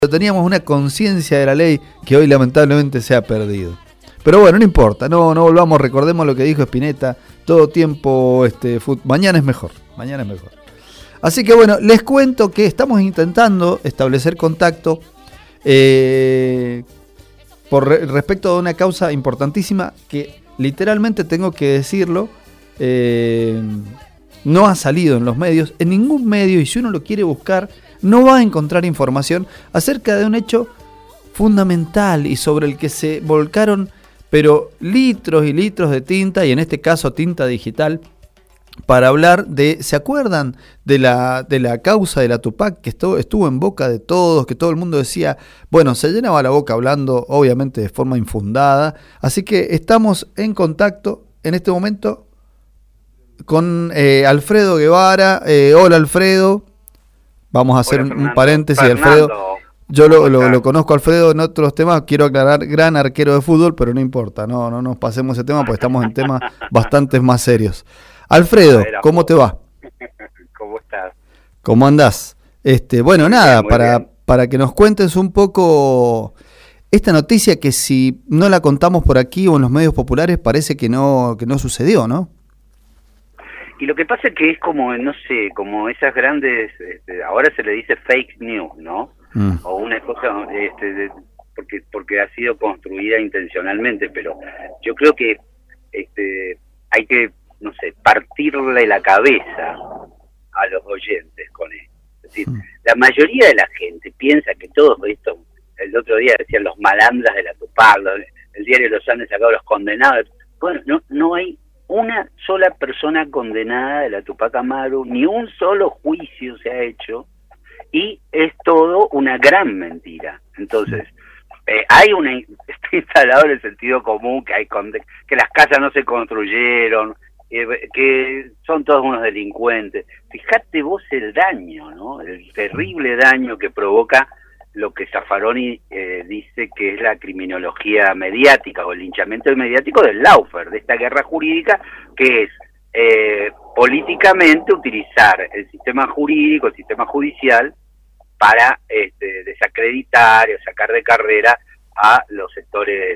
Teníamos una conciencia de la ley que hoy lamentablemente se ha perdido. Pero bueno, no importa, no volvamos, recordemos lo que dijo Spinetta, todo tiempo, mañana es mejor, mañana es mejor. Así que bueno, les cuento que estamos intentando establecer contacto respecto de una causa importantísima que literalmente tengo que decirlo, no ha salido en los medios, en ningún medio, y si uno lo quiere buscar, no va a encontrar información acerca de un hecho fundamental y sobre el que se volcaron pero litros y litros de tinta, y en este caso tinta digital, para hablar de, ¿se acuerdan de la causa de la Tupac que estuvo en boca de todos, que todo el mundo decía, bueno, se llenaba la boca hablando, obviamente de forma infundada? Así que estamos en contacto en este momento con Alfredo Guevara. Hola, Alfredo. Vamos a hacer un paréntesis, Alfredo. Yo lo conozco a Alfredo en otros temas, quiero aclarar, gran arquero de fútbol, pero no importa, no nos pasemos ese tema porque estamos en temas bastante más serios. Alfredo, ver, ¿cómo te va? ¿Cómo estás? ¿Cómo andás? Bueno, muy nada, bien, para que nos cuentes un poco esta noticia que si no la contamos por aquí o en los medios populares parece que no sucedió, ¿no? Y lo que pasa es que es como, no sé, como esas grandes, ahora se le dice fake news, ¿no? O una cosa, porque ha sido construida intencionalmente, pero yo creo que hay que, no sé, partirle la cabeza a los oyentes con esto. Es decir, la mayoría de la gente piensa que todo esto, el otro día decían los malandras de la Tupac, el diario Los Andes sacado los condenados. Bueno, no hay una sola persona condenada de la Tupac Amaru, ni un solo juicio se ha hecho, y es todo una gran mentira. Entonces, está instalado en el sentido común que las casas no se construyeron, que son todos unos delincuentes. Fíjate vos el daño, ¿no? El terrible daño que provoca lo que Zaffaroni dice que es la criminología mediática o el linchamiento mediático del lawfare, de esta guerra jurídica que es políticamente utilizar el sistema jurídico, el sistema judicial para desacreditar o sacar de carrera a los sectores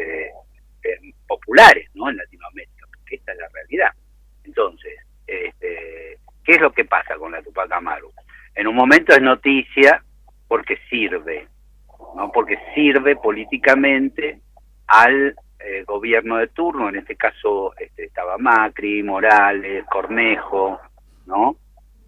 populares, ¿no? En Latinoamérica, porque esta es la realidad. Entonces, ¿qué es lo que pasa con la Tupac Amaru? En un momento es noticia porque sirve, ¿no? Porque sirve políticamente al gobierno de turno, en este caso estaba Macri, Morales, Cornejo, ¿no?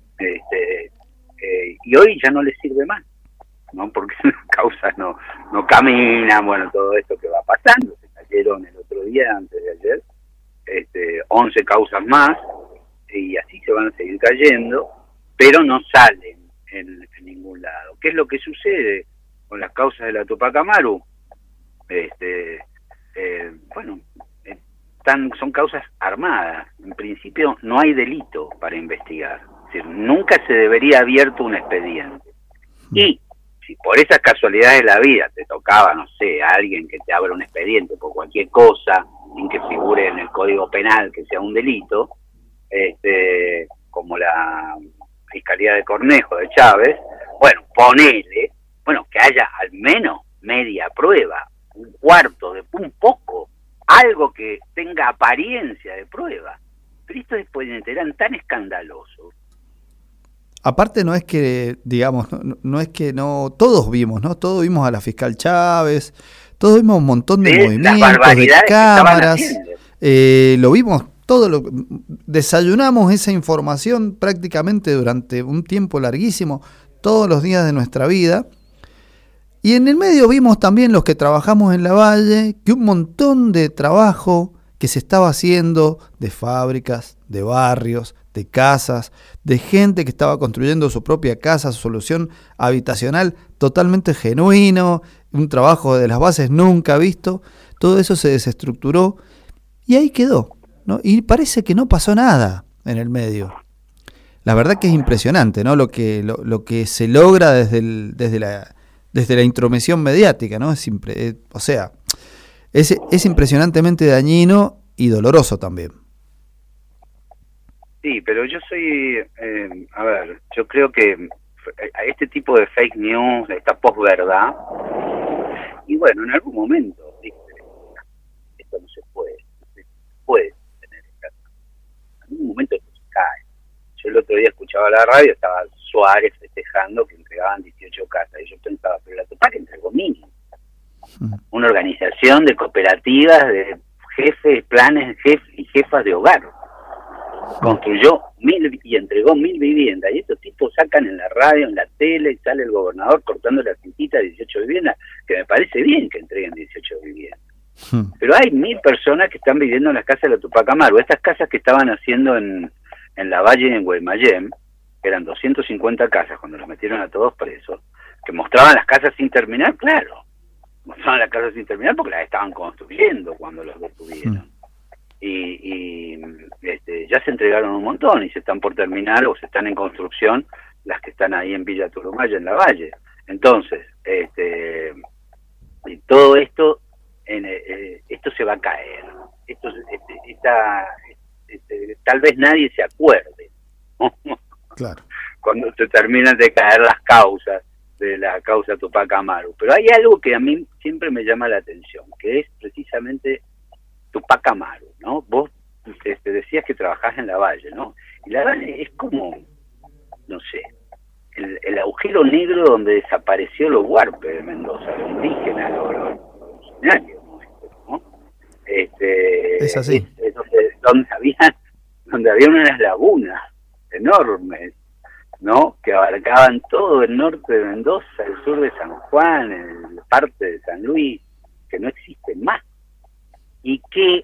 Y hoy ya no les sirve más, ¿no? Porque las causas no caminan, bueno, todo esto que va pasando, se cayeron el otro día, antes de ayer, 11 causas más, y así se van a seguir cayendo, pero no salen en ningún lado. ¿Qué es lo que sucede con las causas de la Tupac Amaru? Son causas armadas. En principio no hay delito para investigar. Es decir, nunca se debería abierto un expediente. Y si por esas casualidades de la vida te tocaba, no sé, a alguien que te abra un expediente por cualquier cosa, sin que figure en el Código Penal que sea un delito, como la Fiscalía de Cornejo, de Chávez, bueno, ponele, que haya al menos media prueba, un cuarto de un poco, algo que tenga apariencia de prueba. Pero estos expedientes eran tan escandalosos. Aparte no es que, digamos, no es que no, todos vimos, ¿no? Todos vimos a la fiscal Chávez, todos vimos un montón de movimientos, de cámaras, lo vimos todo, desayunamos esa información prácticamente durante un tiempo larguísimo, todos los días de nuestra vida. Y en el medio vimos también los que trabajamos en la Valle, que un montón de trabajo que se estaba haciendo de fábricas, de barrios, de casas, de gente que estaba construyendo su propia casa, su solución habitacional totalmente genuino, un trabajo de las bases nunca visto, todo eso se desestructuró y ahí quedó, ¿no? Y parece que no pasó nada en el medio. La verdad que es impresionante, ¿no? Lo que se logra desde la intromisión mediática, ¿no? Es impresionantemente dañino y doloroso también. Sí, pero yo soy, yo creo que a este tipo de fake news, esta posverdad. Y bueno, en algún momento, ¿viste? Esto no se puede tener en algún momento esto se cae. Yo el otro día escuchaba la radio, estaba Suárez festejando que entregaban 18 casas, y yo pensaba, pero la Tupac entregó 1000. Una organización de cooperativas, de jefes, planes, y jefas de hogar. Construyó 1000 y entregó 1000 viviendas, y estos tipos sacan en la radio, en la tele, y sale el gobernador cortando la cintita de 18 viviendas, que me parece bien que entreguen 18 viviendas. Pero hay 1000 personas que están viviendo en las casas de la Tupac Amaru. Estas casas que estaban haciendo en La Valle y en Guaymallén, que eran 250 casas cuando los metieron a todos presos, que mostraban las casas sin terminar, claro, mostraban las casas sin terminar porque las estaban construyendo cuando los detuvieron. Y ya se entregaron un montón y se están por terminar o se están en construcción las que están ahí en Villa Turumaya, en La Valle. Entonces, y todo esto, esto se va a caer. Esto, tal vez nadie se acuerde, ¿no? Claro. Cuando se terminan de caer las causas de la causa Tupac Amaru. Pero hay algo que a mí siempre me llama la atención, que es precisamente Tupac Amaru, ¿no? Vos decías que trabajás en La Valle, ¿no? Y La Valle es como, no sé, el agujero negro donde desapareció los huarpes de Mendoza, los indígenas, los originarios, ¿no? Es así. Es donde había unas lagunas enormes, ¿no? Que abarcaban todo el norte de Mendoza, el sur de San Juan, parte de San Luis, que no existen más. Y que,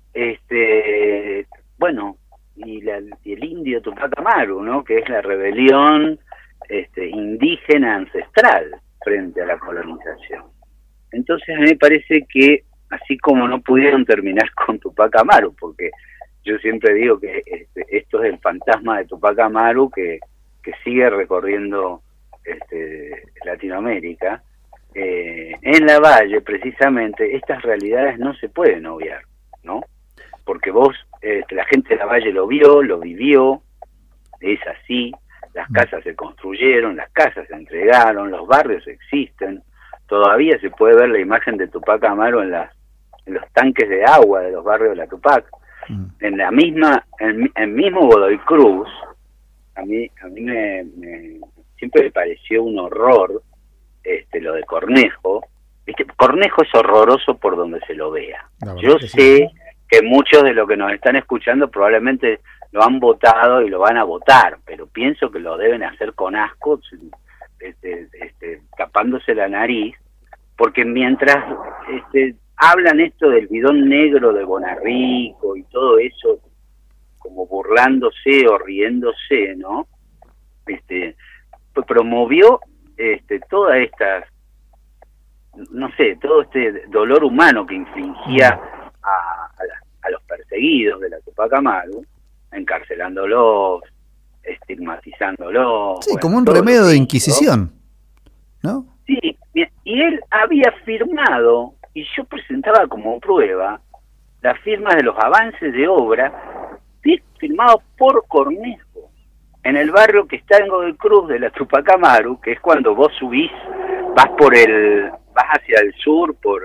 bueno, y el indio Tupac Amaru, ¿no? Que es la rebelión indígena ancestral frente a la colonización. Entonces a mí me parece que, así como no pudieron terminar con Tupac Amaru, porque yo siempre digo que esto es el fantasma de Tupac Amaru que sigue recorriendo Latinoamérica, en La Valle precisamente estas realidades no se pueden obviar, ¿no? Porque vos, la gente de La Valle lo vio, lo vivió, es así, las casas se construyeron, las casas se entregaron, los barrios existen, todavía se puede ver la imagen de Tupac Amaru en los tanques de agua de los barrios de la Tupac, en la misma, en mismo Godoy Cruz. A mí siempre me pareció un horror lo de Cornejo. ¿Viste? Cornejo es horroroso por donde se lo vea. Yo sé que muchos de los que nos están escuchando probablemente lo han votado y lo van a votar, pero pienso que lo deben hacer con asco, tapándose la nariz, porque mientras hablan esto del bidón negro de Bonarrico y todo eso, como burlándose o riéndose, ¿no? Pues promovió todas estas, no sé, todo este dolor humano que infligía a los perseguidos de la Tupac Amaru, encarcelándolos, estigmatizándolos. Sí, bueno, como un remedio de Inquisición, ¿no? Sí, y él había firmado, y yo presentaba como prueba, las firmas de los avances de obra firmados por Cornejo, en el barrio que está en Godoy Cruz de la Tupac Amaru, que es cuando vos subís, vas hacia el sur, por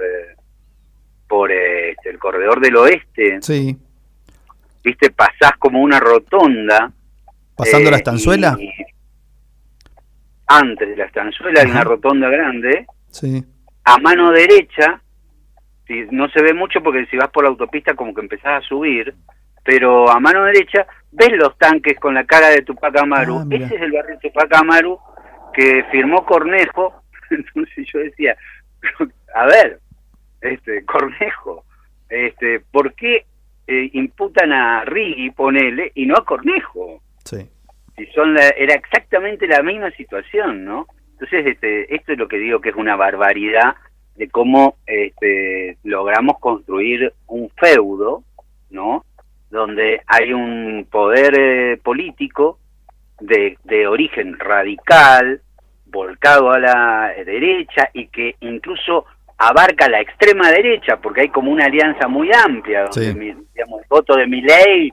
el corredor del oeste. Sí. Viste, pasás como una rotonda. ¿Pasando la estanzuela? Antes de la estanzuela hay una rotonda grande. Sí. A mano derecha, no se ve mucho porque si vas por la autopista como que empezás a subir, pero a mano derecha ves los tanques con la cara de Tupac Amaru. Ese es el barrio Tupac Amaru que firmó Cornejo. Entonces yo decía, a ver, Cornejo, ¿por qué imputan a Rigui, ponele, y no a Cornejo? Sí. Si era exactamente la misma situación, ¿no? Entonces esto es lo que digo que es una barbaridad de cómo logramos construir un feudo, ¿no? Donde hay un poder político de origen radical, volcado a la derecha, y que incluso abarca la extrema derecha, porque hay como una alianza muy amplia, donde, digamos, el voto de Milei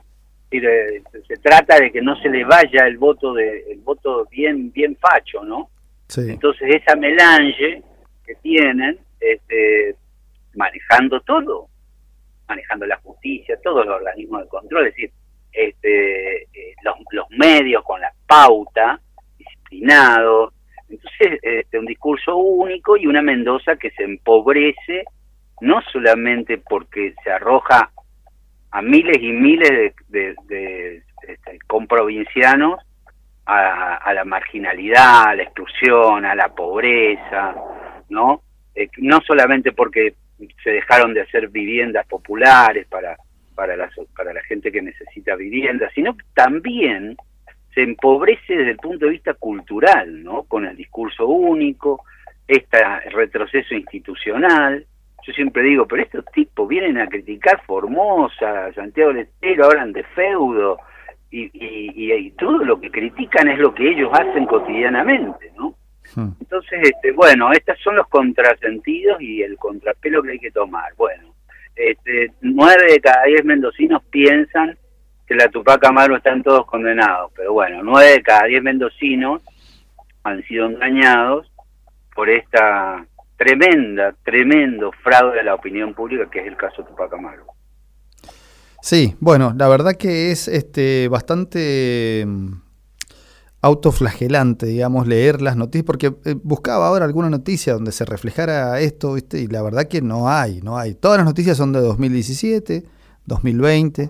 Se trata de que no se le vaya el voto bien facho, ¿no? Sí. Entonces esa melange que tienen, manejando todo, manejando la justicia, todos los organismos de control, es decir, los medios con la pauta, disciplinados. Entonces, un discurso único y una Mendoza que se empobrece, no solamente porque se arroja a miles y miles de comprovincianos a la marginalidad, a la exclusión, a la pobreza, ¿no? No solamente porque se dejaron de hacer viviendas populares para la gente que necesita vivienda, sino que también se empobrece desde el punto de vista cultural, ¿no? Con el discurso único, este retroceso institucional. Yo siempre digo, pero estos tipos vienen a criticar Formosa, Santiago del Estero, hablan de feudo, y todo lo que critican es lo que ellos hacen cotidianamente, ¿no? Entonces, bueno, estos son los contrasentidos y el contrapelo que hay que tomar. Bueno, 9 de cada 10 mendocinos piensan que la Tupac Amaru están todos condenados, pero bueno, 9 de cada 10 mendocinos han sido engañados por esta tremendo fraude de la opinión pública, que es el caso Tupac Amaru. Sí, bueno, la verdad que es bastante autoflagelante, digamos, leer las noticias, porque buscaba ahora alguna noticia donde se reflejara esto, ¿viste? Y la verdad que no hay. Todas las noticias son de 2017, 2020,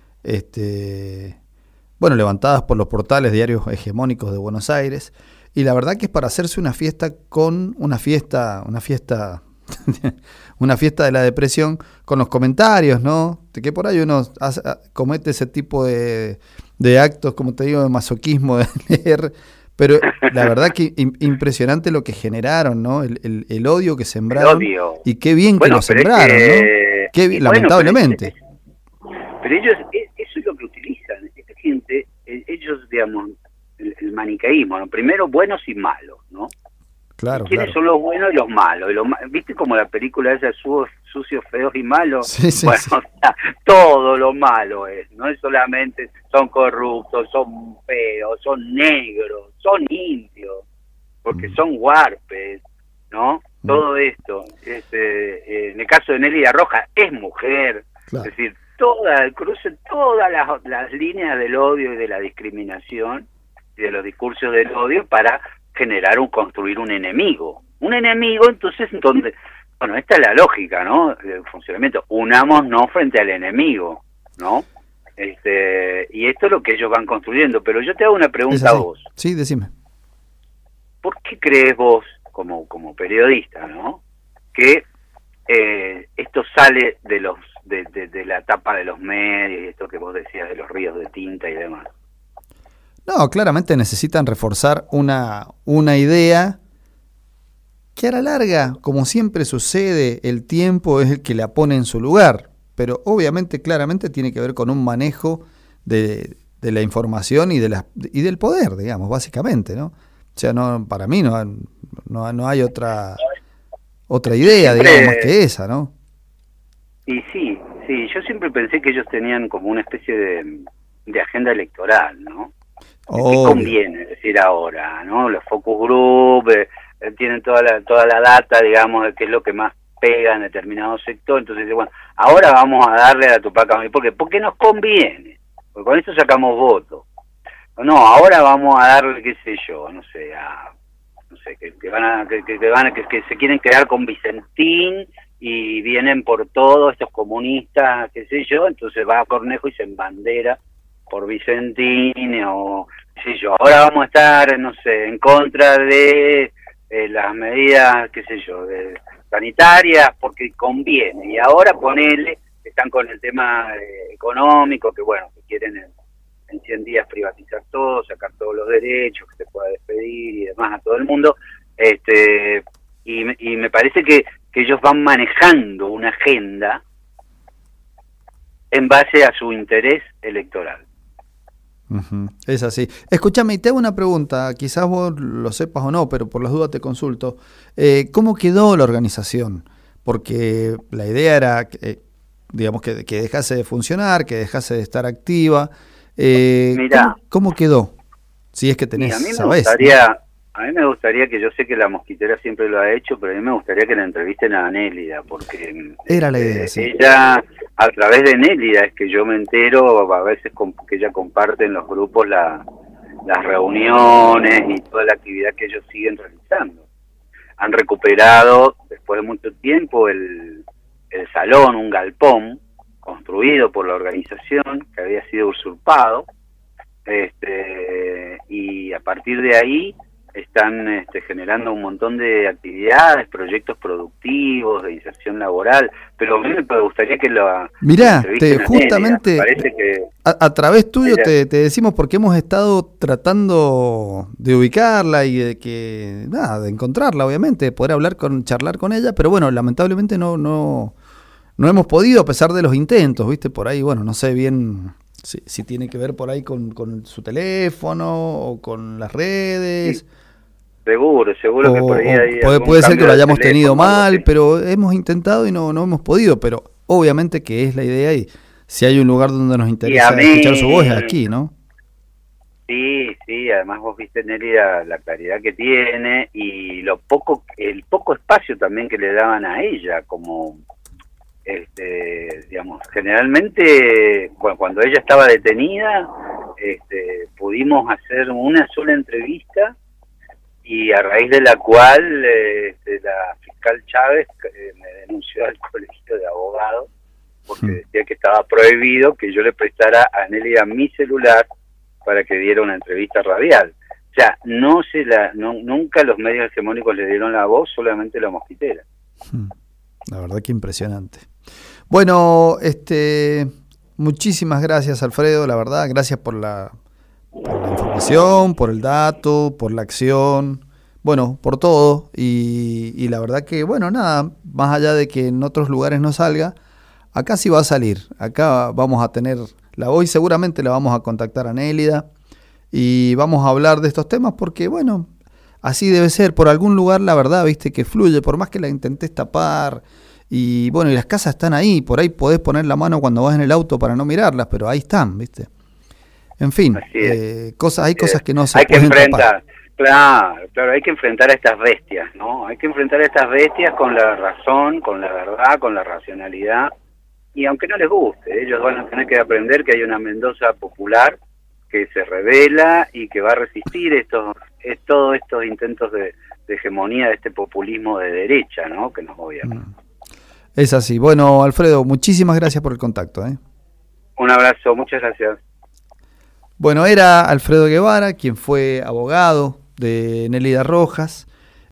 bueno, levantadas por los portales diarios hegemónicos de Buenos Aires, y la verdad que es para hacerse una fiesta una fiesta de la depresión con los comentarios, ¿no? De que por ahí uno comete ese tipo de actos, como te digo, de masoquismo, de leer, pero la verdad que impresionante lo que generaron, ¿no? El odio que sembraron, y qué bien que lo sembraron, ¿no? Lamentablemente. Pero ellos, eso es lo que utilizan, esta gente, ellos, digamos, el maniqueísmo, ¿no? Primero buenos y malos, ¿no? Claro, ¿Quiénes son los buenos y los malos? ¿Viste como la película esa, Sucios, Feos y Malos? Sí, bueno, sí. O sea, todo lo malo no es solamente son corruptos, son feos, son negros, son indios, porque son huarpes, ¿no? Todo esto. En el caso de Nelly Roja, es mujer, claro. Es decir, cruce todas las líneas del odio y de la discriminación y de los discursos del odio para construir un enemigo. Entonces, donde, bueno, esta es la lógica, ¿no? Del funcionamiento. Unámonos frente al enemigo, ¿no? Y esto es lo que ellos van construyendo. Pero yo te hago una pregunta a vos. Sí, decime. ¿Por qué crees vos, como periodista, ¿no? Que esto sale de la tapa de los medios y esto que vos decías de los ríos de tinta y demás? No, claramente necesitan reforzar una idea que a la larga, como siempre sucede, el tiempo es el que la pone en su lugar, pero obviamente, claramente tiene que ver con un manejo de la información y del poder, digamos, básicamente, ¿no? O sea, para mí no hay otra idea, digamos, más que esa, ¿no? Y sí, yo siempre pensé que ellos tenían como una especie de agenda electoral, ¿no? ¿Qué conviene decir ahora, no? Los focus group tienen toda la data, digamos, de qué es lo que más pega en determinado sector. Entonces, bueno, ahora vamos a darle a la Tupac Amaru. ¿Por qué? Porque nos conviene, porque con eso sacamos votos. No, ahora vamos a darle, qué sé yo, que se quieren quedar con Vicentín y vienen por todos estos comunistas, qué sé yo, entonces va a Cornejo y se embandera por Vicentín, o qué sé yo. Ahora vamos a estar, no sé, en contra de las medidas, qué sé yo, sanitarias, porque conviene. Y ahora ponele, están con el tema económico, que bueno, que quieren en 100 días privatizar todo, sacar todos los derechos, que se pueda despedir y demás a todo el mundo. Y me parece que ellos van manejando una agenda en base a su interés electoral. Es así. Escúchame, y te hago una pregunta, quizás vos lo sepas o no, pero por las dudas te consulto. ¿Cómo quedó la organización? Porque la idea era, digamos, que dejase de funcionar, que dejase de estar activa, ¿Cómo quedó? Si es que tenés, a mí me sabés, gustaría, ¿no? A mí me gustaría que, yo sé que la Mosquitera siempre lo ha hecho, pero a mí me gustaría que la entrevisten a Nélida, porque Era la idea, sí. ella, a través de Nélida es que yo me entero, a veces que ella comparte en los grupos las reuniones y toda la actividad que ellos siguen realizando. Han recuperado, después de mucho tiempo, el salón, un galpón, construido por la organización, que había sido usurpado, y a partir de ahí están generando un montón de actividades, proyectos productivos, de inserción laboral, pero a mí me gustaría que la... Mirá, justamente a través tuyo te decimos porque hemos estado tratando de ubicarla y de encontrarla, obviamente, de poder charlar con ella, pero bueno, lamentablemente no hemos podido, a pesar de los intentos, ¿viste? Por ahí, bueno, no sé bien si tiene que ver por ahí con su teléfono o con las redes. Sí. Seguro que por ahí hay puede ser que lo hayamos tenido mal, pero hemos intentado y no hemos podido, pero obviamente que es la idea y si hay un lugar donde nos interesa escuchar su voz es aquí, ¿no? Sí, además vos viste, Nélida, la claridad que tiene y el poco espacio también que le daban a ella, como digamos, generalmente cuando ella estaba detenida, pudimos hacer una sola entrevista y a raíz de la cual la fiscal Chávez me denunció al colegio de abogados porque decía que estaba prohibido que yo le prestara a Nélida mi celular para que diera una entrevista radial. O sea, nunca los medios hegemónicos le dieron la voz, solamente la Mosquitera. La verdad que impresionante. Bueno, muchísimas gracias, Alfredo, la verdad, gracias por la información, por el dato, por la acción, bueno, por todo, y la verdad que, bueno, nada, más allá de que en otros lugares no salga, acá sí va a salir, acá vamos a tener hoy seguramente la vamos a contactar a Nélida y vamos a hablar de estos temas porque, bueno, así debe ser, por algún lugar la verdad, viste, que fluye, por más que la intentes tapar, y bueno, y las casas están ahí, por ahí podés poner la mano cuando vas en el auto para no mirarlas, pero ahí están, viste. En fin, hay cosas que no se pueden tapar. Claro, hay que enfrentar a estas bestias, ¿no? Hay que enfrentar a estas bestias con la razón, con la verdad, con la racionalidad, y aunque no les guste, ellos van a tener que aprender que hay una Mendoza popular que se revela y que va a resistir todos estos intentos de hegemonía de este populismo de derecha, ¿no? Que nos gobierna. Es así. Bueno, Alfredo, muchísimas gracias por el contacto. Un abrazo, muchas gracias. Bueno, era Alfredo Guevara, quien fue abogado de Nélida Rojas.